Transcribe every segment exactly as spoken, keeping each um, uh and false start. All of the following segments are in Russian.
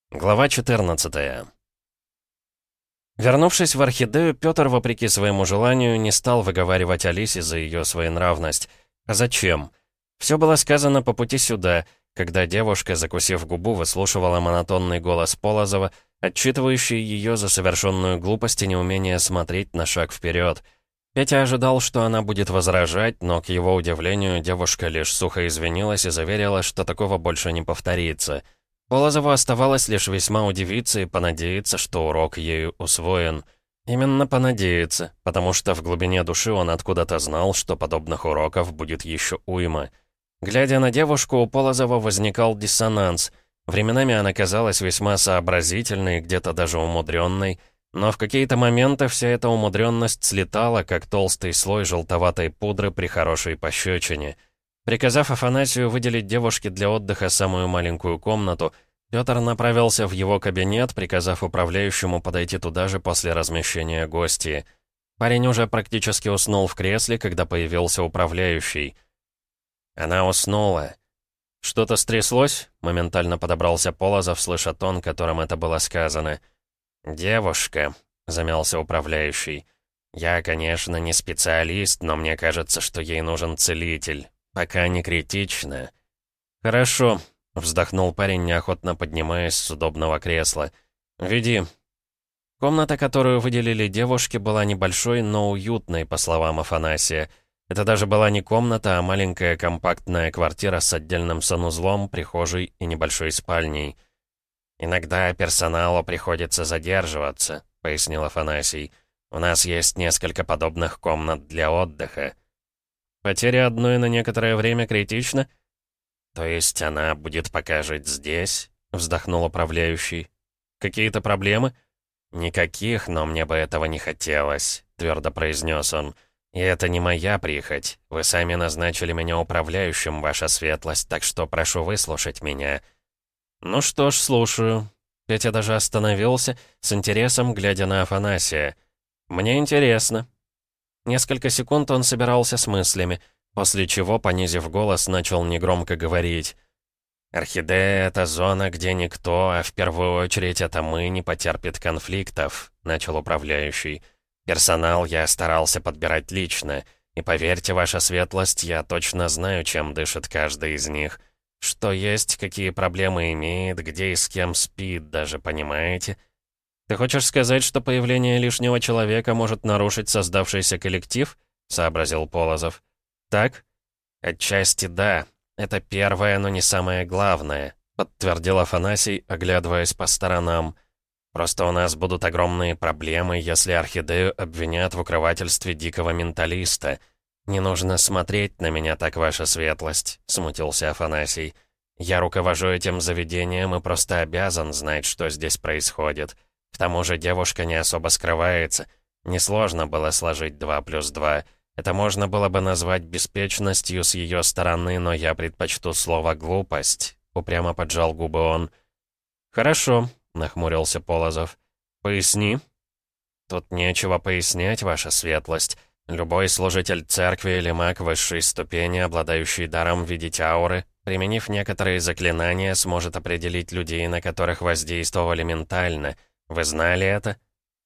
Глава четырнадцатая. Вернувшись в Орхидею, Пётр, вопреки своему желанию, не стал выговаривать Алисе за ее своенравность. А зачем? Все было сказано по пути сюда, когда девушка, закусив губу, выслушивала монотонный голос Полозова, отчитывающий ее за совершенную глупость и неумение смотреть на шаг вперед. Петя ожидал, что она будет возражать, но, к его удивлению, девушка лишь сухо извинилась и заверила, что такого больше не повторится. Полозову оставалось лишь весьма удивиться и понадеяться, что урок ею усвоен. Именно понадеяться, потому что в глубине души он откуда-то знал, что подобных уроков будет еще уйма. Глядя на девушку, у Полозова возникал диссонанс. Временами она казалась весьма сообразительной, где-то даже умудренной, но в какие-то моменты вся эта умудренность слетала, как толстый слой желтоватой пудры при хорошей пощечине. Приказав Афанасию выделить девушке для отдыха самую маленькую комнату, Пётр направился в его кабинет, приказав управляющему подойти туда же после размещения гостей. Парень уже практически уснул в кресле, когда появился управляющий. Она уснула. «Что-то стряслось?» — моментально подобрался Полозов, слыша тон, которым это было сказано. «Девушка», — замялся управляющий. «Я, конечно, не специалист, но мне кажется, что ей нужен целитель. Пока не критично». «Хорошо», — вздохнул парень, неохотно поднимаясь с удобного кресла. «Веди». Комната, которую выделили девушке, была небольшой, но уютной, по словам Афанасия. Это даже была не комната, а маленькая компактная квартира с отдельным санузлом, прихожей и небольшой спальней. «Иногда персоналу приходится задерживаться», — пояснил Афанасий. «У нас есть несколько подобных комнат для отдыха». «Потеря одной на некоторое время критична?» «То есть она будет пока жить здесь?» — вздохнул управляющий. «Какие-то проблемы?» «Никаких, но мне бы этого не хотелось», — твердо произнес он. «И это не моя прихоть. Вы сами назначили меня управляющим, ваша светлость, так что прошу выслушать меня». «Ну что ж, слушаю». Петя даже остановился, с интересом глядя на Афанасия. «Мне интересно». Несколько секунд он собирался с мыслями, после чего, понизив голос, начал негромко говорить. «Орхидея — это зона, где никто, а в первую очередь это мы, не потерпит конфликтов», — начал управляющий. «Персонал я старался подбирать лично, и поверьте, ваша светлость, я точно знаю, чем дышит каждый из них. Что есть, какие проблемы имеет, где и с кем спит, даже, понимаете?» «Ты хочешь сказать, что появление лишнего человека может нарушить создавшийся коллектив?» — сообразил Полозов. «Так?» «Отчасти да. Это первое, но не самое главное», — подтвердил Афанасий, оглядываясь по сторонам. «Просто у нас будут огромные проблемы, если Орхидею обвинят в укрывательстве дикого менталиста. Не нужно смотреть на меня так, ваша светлость», — смутился Афанасий. «Я руковожу этим заведением и просто обязан знать, что здесь происходит. К тому же девушка не особо скрывается. Несложно было сложить два плюс два. Это можно было бы назвать беспечностью с ее стороны, но я предпочту слово «глупость», — упрямо поджал губы он. «Хорошо», — нахмурился Полозов. «Поясни». «Тут нечего пояснять, ваша светлость. Любой служитель церкви или маг высшей ступени, обладающий даром видеть ауры, применив некоторые заклинания, сможет определить людей, на которых воздействовали ментально. Вы знали это?»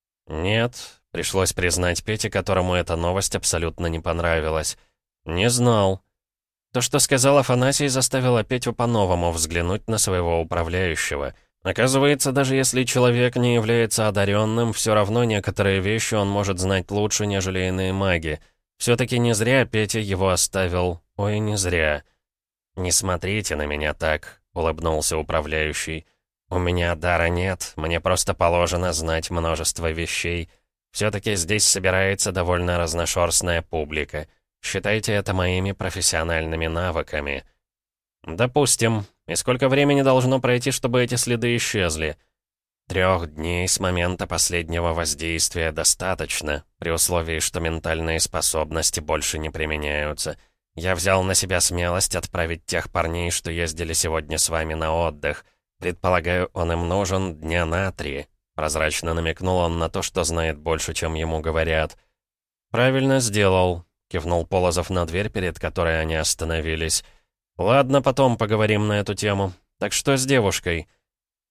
«Нет», — пришлось признать Пете, которому эта новость абсолютно не понравилась. «Не знал». То, что сказал Афанасий, заставило Петю по-новому взглянуть на своего управляющего. Оказывается, даже если человек не является одаренным, все равно некоторые вещи он может знать лучше, нежели иные маги. Все-таки не зря Петя его оставил. Ой, не зря. «Не смотрите на меня так», — улыбнулся управляющий. «У меня дара нет, мне просто положено знать множество вещей. Все-таки здесь собирается довольно разношерстная публика. Считайте это моими профессиональными навыками». «Допустим. И сколько времени должно пройти, чтобы эти следы исчезли?» «Трех дней с момента последнего воздействия достаточно, при условии, что ментальные способности больше не применяются. Я взял на себя смелость отправить тех парней, что ездили сегодня с вами на отдых. Предполагаю, он им нужен дня на три». Прозрачно намекнул он на то, что знает больше, чем ему говорят. «Правильно сделал», — кивнул Полозов на дверь, перед которой они остановились. «Ладно, потом поговорим на эту тему. Так что с девушкой?»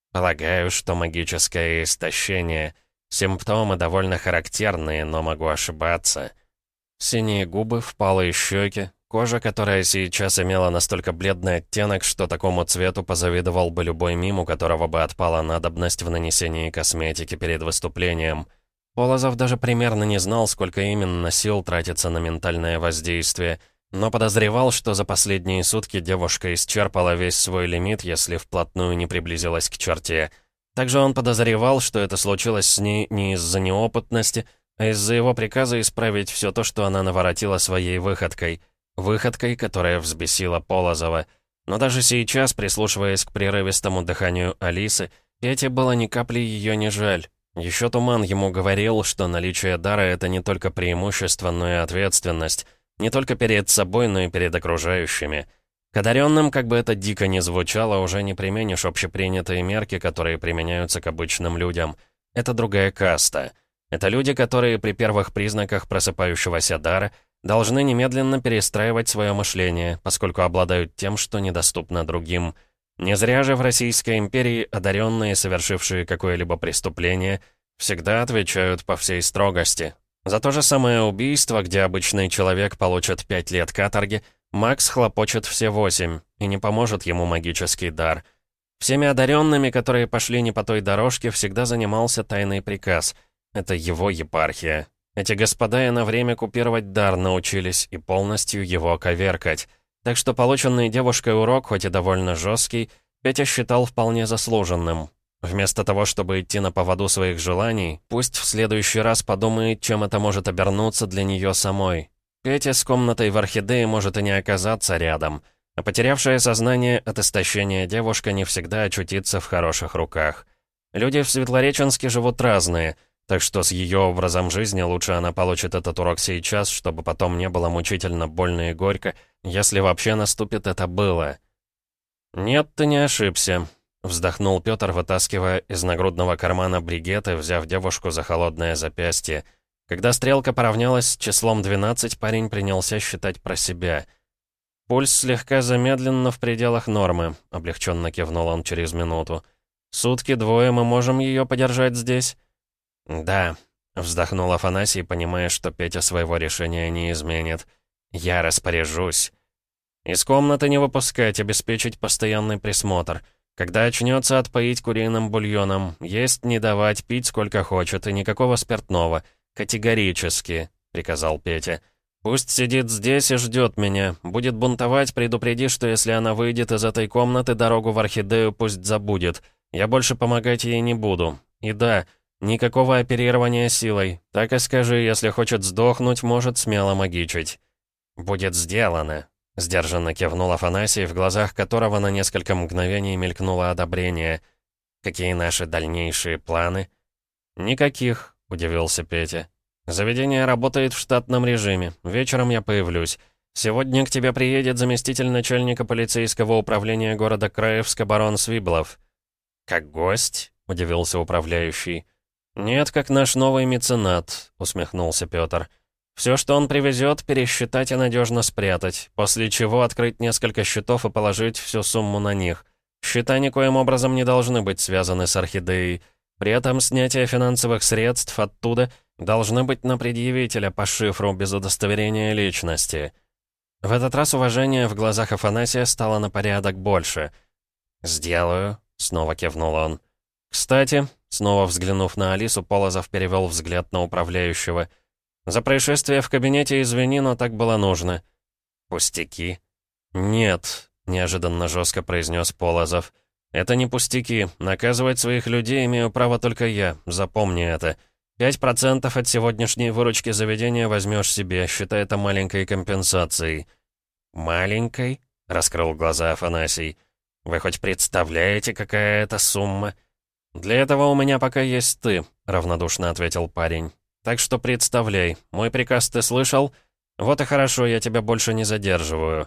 Полагаю, что магическое истощение. Симптомы довольно характерные, но могу ошибаться. Синие губы, впалые щеки, кожа, которая сейчас имела настолько бледный оттенок, что такому цвету позавидовал бы любой мим, у которого бы отпала надобность в нанесении косметики перед выступлением. Полозов даже примерно не знал, сколько именно сил тратится на ментальное воздействие, но подозревал, что за последние сутки девушка исчерпала весь свой лимит, если вплотную не приблизилась к черте. Также он подозревал, что это случилось с ней не из-за неопытности, а из-за его приказа исправить все то, что она наворотила своей выходкой. Выходкой, которая взбесила Полозова. Но даже сейчас, прислушиваясь к прерывистому дыханию Алисы, Пете было ни капли ее не жаль. Еще Туман ему говорил, что наличие дара — это не только преимущество, но и ответственность. Не только перед собой, но и перед окружающими. К одаренным, как бы это дико ни звучало, уже не применишь общепринятые мерки, которые применяются к обычным людям. Это другая каста. Это люди, которые при первых признаках просыпающегося дара должны немедленно перестраивать свое мышление, поскольку обладают тем, что недоступно другим. Не зря же в Российской империи одаренные, совершившие какое-либо преступление, всегда отвечают по всей строгости. За то же самое убийство, где обычный человек получит пять лет каторги, Макс хлопочет все восемь, и не поможет ему магический дар. Всеми одаренными, которые пошли не по той дорожке, всегда занимался тайный приказ. Это его епархия. Эти господа и на время купировать дар научились и полностью его коверкать. Так что полученный девушкой урок, хоть и довольно жесткий, Петя считал вполне заслуженным. Вместо того, чтобы идти на поводу своих желаний, пусть в следующий раз подумает, чем это может обернуться для нее самой. Петя с комнатой в орхидее может и не оказаться рядом, а потерявшая сознание от истощения девушка не всегда очутится в хороших руках. Люди в Светлореченске живут разные, так что с ее образом жизни лучше она получит этот урок сейчас, чтобы потом не было мучительно больно и горько, если вообще наступит это было. «Нет, ты не ошибся», — вздохнул Петр, вытаскивая из нагрудного кармана бригет и взяв девушку за холодное запястье. Когда стрелка поравнялась с числом двенадцать, парень принялся считать про себя. «Пульс слегка замедлен, но в пределах нормы», — облегченно кивнул он через минуту. «Сутки двое мы можем ее подержать здесь?» «Да», — вздохнул Афанасий, понимая, что Петя своего решения не изменит. «Я распоряжусь. Из комнаты не выпускать, обеспечить постоянный присмотр. Когда очнется, отпоить куриным бульоном. Есть не давать, пить сколько хочет, и никакого спиртного. Категорически», — приказал Петя. «Пусть сидит здесь и ждет меня. Будет бунтовать, предупреди, что если она выйдет из этой комнаты, дорогу в орхидею пусть забудет. Я больше помогать ей не буду. И да, никакого оперирования силой. Так и скажи, если хочет сдохнуть, может смело магичить». «Будет сделано», — сдержанно кивнул Афанасий, в глазах которого на несколько мгновений мелькнуло одобрение. «Какие наши дальнейшие планы?» «Никаких», — удивился Петя. «Заведение работает в штатном режиме. Вечером я появлюсь. Сегодня к тебе приедет заместитель начальника полицейского управления города Краевска барон Свиблов». «Как гость?» — удивился управляющий. «Нет, как наш новый меценат», — усмехнулся Петр. «Все, что он привезет, пересчитать и надежно спрятать, после чего открыть несколько счетов и положить всю сумму на них. Счета никоим образом не должны быть связаны с орхидеей. При этом снятие финансовых средств оттуда должны быть на предъявителя по шифру без удостоверения личности». В этот раз уважение в глазах Афанасия стало на порядок больше. «Сделаю», — снова кивнул он. «Кстати», — снова взглянув на Алису, Полозов перевел взгляд на управляющего. «За происшествие в кабинете извини, но так было нужно». «Пустяки?» «Нет», — неожиданно жестко произнес Полозов. «Это не пустяки. Наказывать своих людей имею право только я. Запомни это. Пять процентов от сегодняшней выручки заведения возьмешь себе, считай это маленькой компенсацией». «Маленькой?» — раскрыл глаза Афанасий. «Вы хоть представляете, какая это сумма?» «Для этого у меня пока есть ты», — равнодушно ответил парень. «Так что представляй. Мой приказ ты слышал? Вот и хорошо, я тебя больше не задерживаю».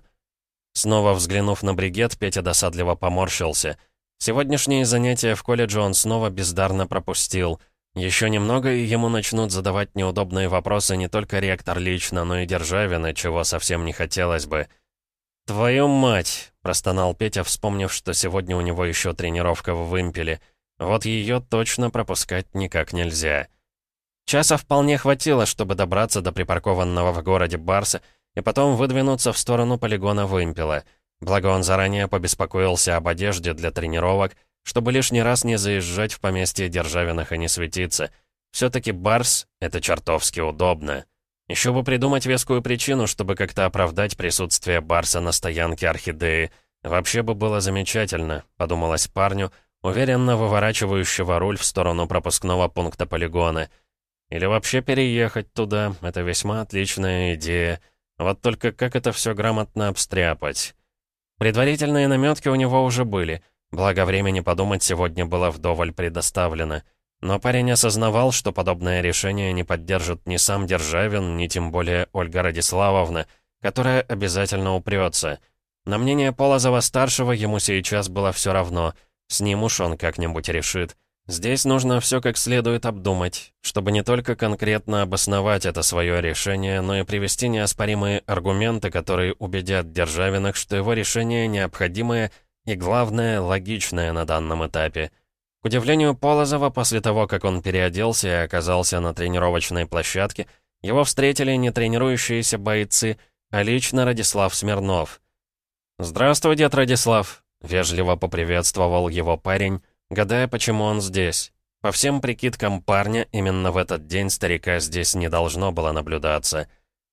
Снова взглянув на бригет, Петя досадливо поморщился. Сегодняшние занятия в колледже он снова бездарно пропустил. Еще немного, и ему начнут задавать неудобные вопросы не только ректор лично, но и Державина, чего совсем не хотелось бы. «Твою мать!» — простонал Петя, вспомнив, что сегодня у него еще тренировка в вымпеле. Вот ее точно пропускать никак нельзя. Часа вполне хватило, чтобы добраться до припаркованного в городе Барса и потом выдвинуться в сторону полигона Вымпела. Благо он заранее побеспокоился об одежде для тренировок, чтобы лишний раз не заезжать в поместье Державиных и не светиться. Все-таки Барс — это чертовски удобно. Еще бы придумать вескую причину, чтобы как-то оправдать присутствие Барса на стоянке Орхидеи. Вообще бы было замечательно, подумалось парню, уверенно выворачивающего руль в сторону пропускного пункта полигона. Или вообще переехать туда, это весьма отличная идея. Вот только как это все грамотно обстряпать? Предварительные наметки у него уже были, благо времени подумать сегодня было вдоволь предоставлено. Но парень осознавал, что подобное решение не поддержит ни сам Державин, ни тем более Ольга Радиславовна, которая обязательно упрется. На мнение Полозова-старшего ему сейчас было все равно, с ним уж он как-нибудь решит. Здесь нужно все как следует обдумать, чтобы не только конкретно обосновать это свое решение, но и привести неоспоримые аргументы, которые убедят Державиных, что его решение необходимое и, главное, логичное на данном этапе. К удивлению Полозова, после того, как он переоделся и оказался на тренировочной площадке, его встретили не тренирующиеся бойцы, а лично Радислав Смирнов. «Здравствуй, дед Радислав», — вежливо поприветствовал его парень, гадая, почему он здесь. По всем прикидкам парня, именно в этот день старика здесь не должно было наблюдаться.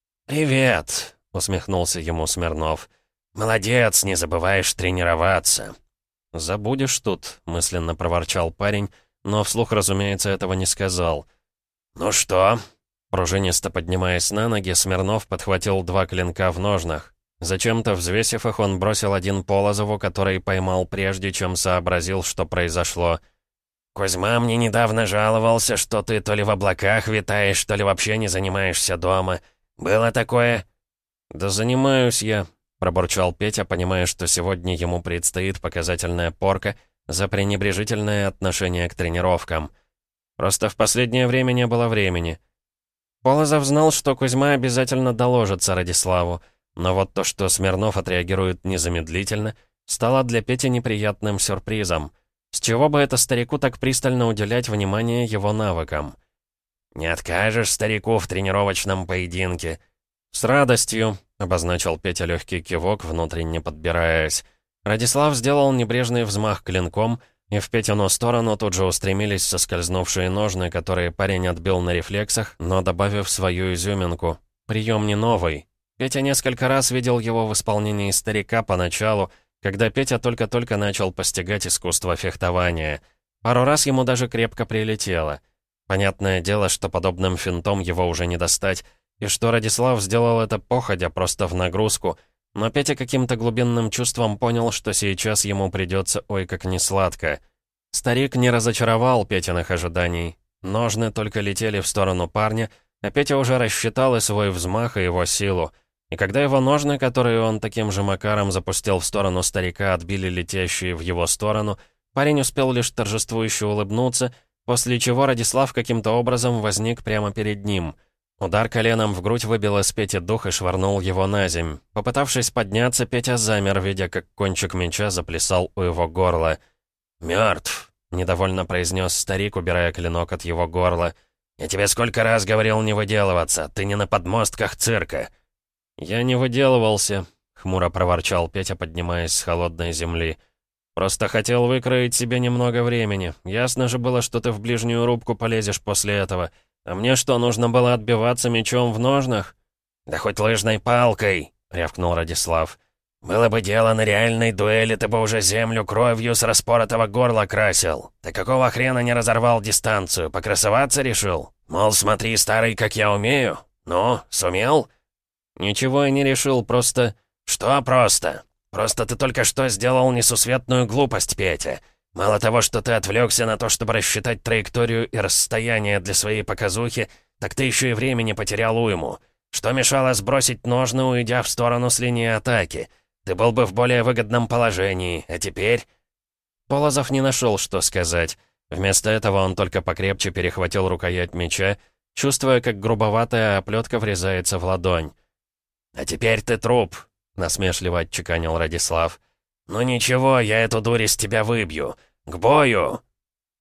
«Привет», — усмехнулся ему Смирнов. «Молодец, не забываешь тренироваться». «Забудешь тут», — мысленно проворчал парень, но вслух, разумеется, этого не сказал. «Ну что?» Пружинисто поднимаясь на ноги, Смирнов подхватил два клинка в ножнах. Зачем-то, взвесив их, он бросил один Полозову, который поймал прежде, чем сообразил, что произошло. «Кузьма мне недавно жаловался, что ты то ли в облаках витаешь, то ли вообще не занимаешься дома. Было такое?» «Да занимаюсь я», — пробурчал Петя, понимая, что сегодня ему предстоит показательная порка за пренебрежительное отношение к тренировкам. Просто в последнее время не было времени. Полозов знал, что Кузьма обязательно доложится Радиславу, но вот то, что Смирнов отреагирует незамедлительно, стало для Пети неприятным сюрпризом. С чего бы это старику так пристально уделять внимание его навыкам? «Не откажешь старику в тренировочном поединке?» «С радостью», — обозначил Петя легкий кивок, внутренне подбираясь. Радислав сделал небрежный взмах клинком, и в Петину сторону тут же устремились соскользнувшие ножны, которые парень отбил на рефлексах, но добавив свою изюминку. Прием не новый. Петя несколько раз видел его в исполнении старика поначалу, когда Петя только-только начал постигать искусство фехтования. Пару раз ему даже крепко прилетело. Понятное дело, что подобным финтом его уже не достать, и что Радислав сделал это походя, просто в нагрузку, но Петя каким-то глубинным чувством понял, что сейчас ему придется ой как несладко. Старик не разочаровал Петиных ожиданий. Ножны только летели в сторону парня, а Петя уже рассчитал и свой взмах, и его силу. И когда его ножны, которые он таким же макаром запустил в сторону старика, отбили летящие в его сторону, парень успел лишь торжествующе улыбнуться, после чего Радислав каким-то образом возник прямо перед ним. Удар коленом в грудь выбил из Пети дух и швырнул его на земь. Попытавшись подняться, Петя замер, видя, как кончик меча заплясал у его горла. «Мертв», — недовольно произнес старик, убирая клинок от его горла. «Я тебе сколько раз говорил не выделываться, ты не на подмостках цирка». «Я не выделывался», — хмуро проворчал Петя, поднимаясь с холодной земли. «Просто хотел выкроить себе немного времени. Ясно же было, что ты в ближнюю рубку полезешь после этого. А мне что, нужно было отбиваться мечом в ножнах?» «Да хоть лыжной палкой», — рявкнул Радислав. «Было бы дело на реальной дуэли, ты бы уже землю кровью с распоротого горла красил. Ты какого хрена не разорвал дистанцию? Покрасоваться решил? Мол, смотри, старый, как я умею? Ну, сумел?» «Ничего я не решил, просто...» «Что просто? Просто ты только что сделал несусветную глупость, Петя. Мало того, что ты отвлекся на то, чтобы рассчитать траекторию и расстояние для своей показухи, так ты еще и времени потерял уйму. Что мешало сбросить ножны, уйдя в сторону с линии атаки? Ты был бы в более выгодном положении, а теперь...» Полозов не нашел, что сказать. Вместо этого он только покрепче перехватил рукоять меча, чувствуя, как грубоватая оплетка врезается в ладонь. «А теперь ты труп», — насмешливо отчеканил Радислав. «Ну ничего, я эту дурь из тебя выбью. К бою!»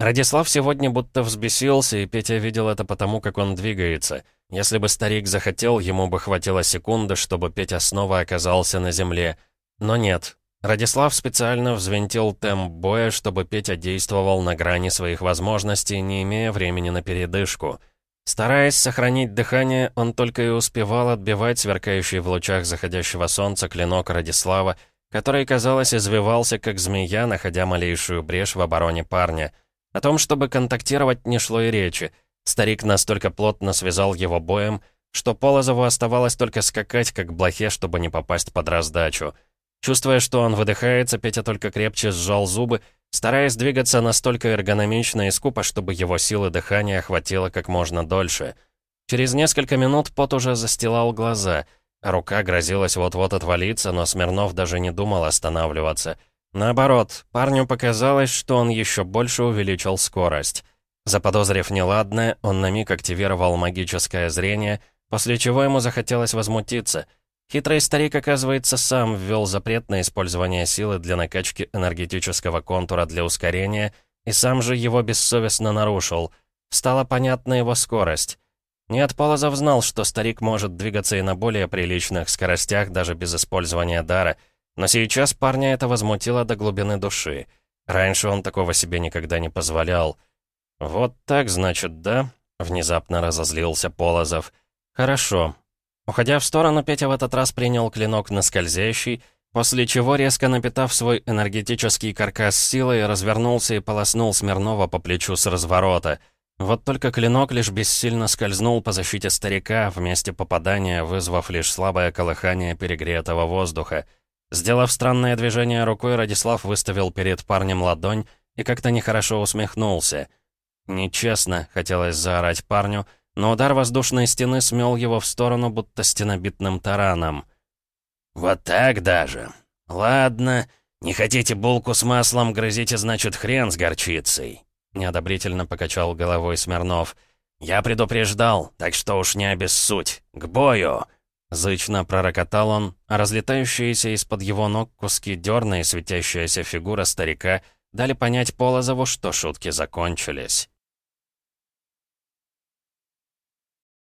Радислав сегодня будто взбесился, и Петя видел это потому, как он двигается. Если бы старик захотел, ему бы хватило секунды, чтобы Петя снова оказался на земле. Но нет. Радислав специально взвинтил темп боя, чтобы Петя действовал на грани своих возможностей, не имея времени на передышку. Стараясь сохранить дыхание, он только и успевал отбивать сверкающий в лучах заходящего солнца клинок Радислава, который, казалось, извивался, как змея, находя малейшую брешь в обороне парня. О том, чтобы контактировать, не шло и речи. Старик настолько плотно связал его боем, что Полозову оставалось только скакать, как блохе, чтобы не попасть под раздачу. Чувствуя, что он выдыхается, Петя только крепче сжал зубы, стараясь двигаться настолько эргономично и скупо, чтобы его силы дыхания хватило как можно дольше. Через несколько минут пот уже застилал глаза, а рука грозилась вот-вот отвалиться, но Смирнов даже не думал останавливаться. Наоборот, парню показалось, что он еще больше увеличил скорость. Заподозрив неладное, он на миг активировал магическое зрение, после чего ему захотелось возмутиться. Хитрый старик, оказывается, сам ввел запрет на использование силы для накачки энергетического контура для ускорения, и сам же его бессовестно нарушил. Стала понятна его скорость. Нет, Полозов знал, что старик может двигаться и на более приличных скоростях, даже без использования дара, но сейчас парня это возмутило до глубины души. Раньше он такого себе никогда не позволял. «Вот так, значит, да?» — внезапно разозлился Полозов. «Хорошо». Уходя в сторону, Петя в этот раз принял клинок на скользящий, после чего, резко напитав свой энергетический каркас силой, развернулся и полоснул Смирнова по плечу с разворота. Вот только клинок лишь бессильно скользнул по защите старика, в месте попадания вызвав лишь слабое колыхание перегретого воздуха. Сделав странное движение рукой, Радислав выставил перед парнем ладонь и как-то нехорошо усмехнулся. «Нечестно», — хотелось заорать парню, но удар воздушной стены смел его в сторону, будто стенобитным тараном. «Вот так даже? Ладно, не хотите булку с маслом, грызите, значит, хрен с горчицей», — неодобрительно покачал головой Смирнов. «Я предупреждал, так что уж не обессудь. К бою!» Зычно пророкотал он, а разлетающиеся из-под его ног куски дерна и светящаяся фигура старика дали понять Полозову, что шутки закончились.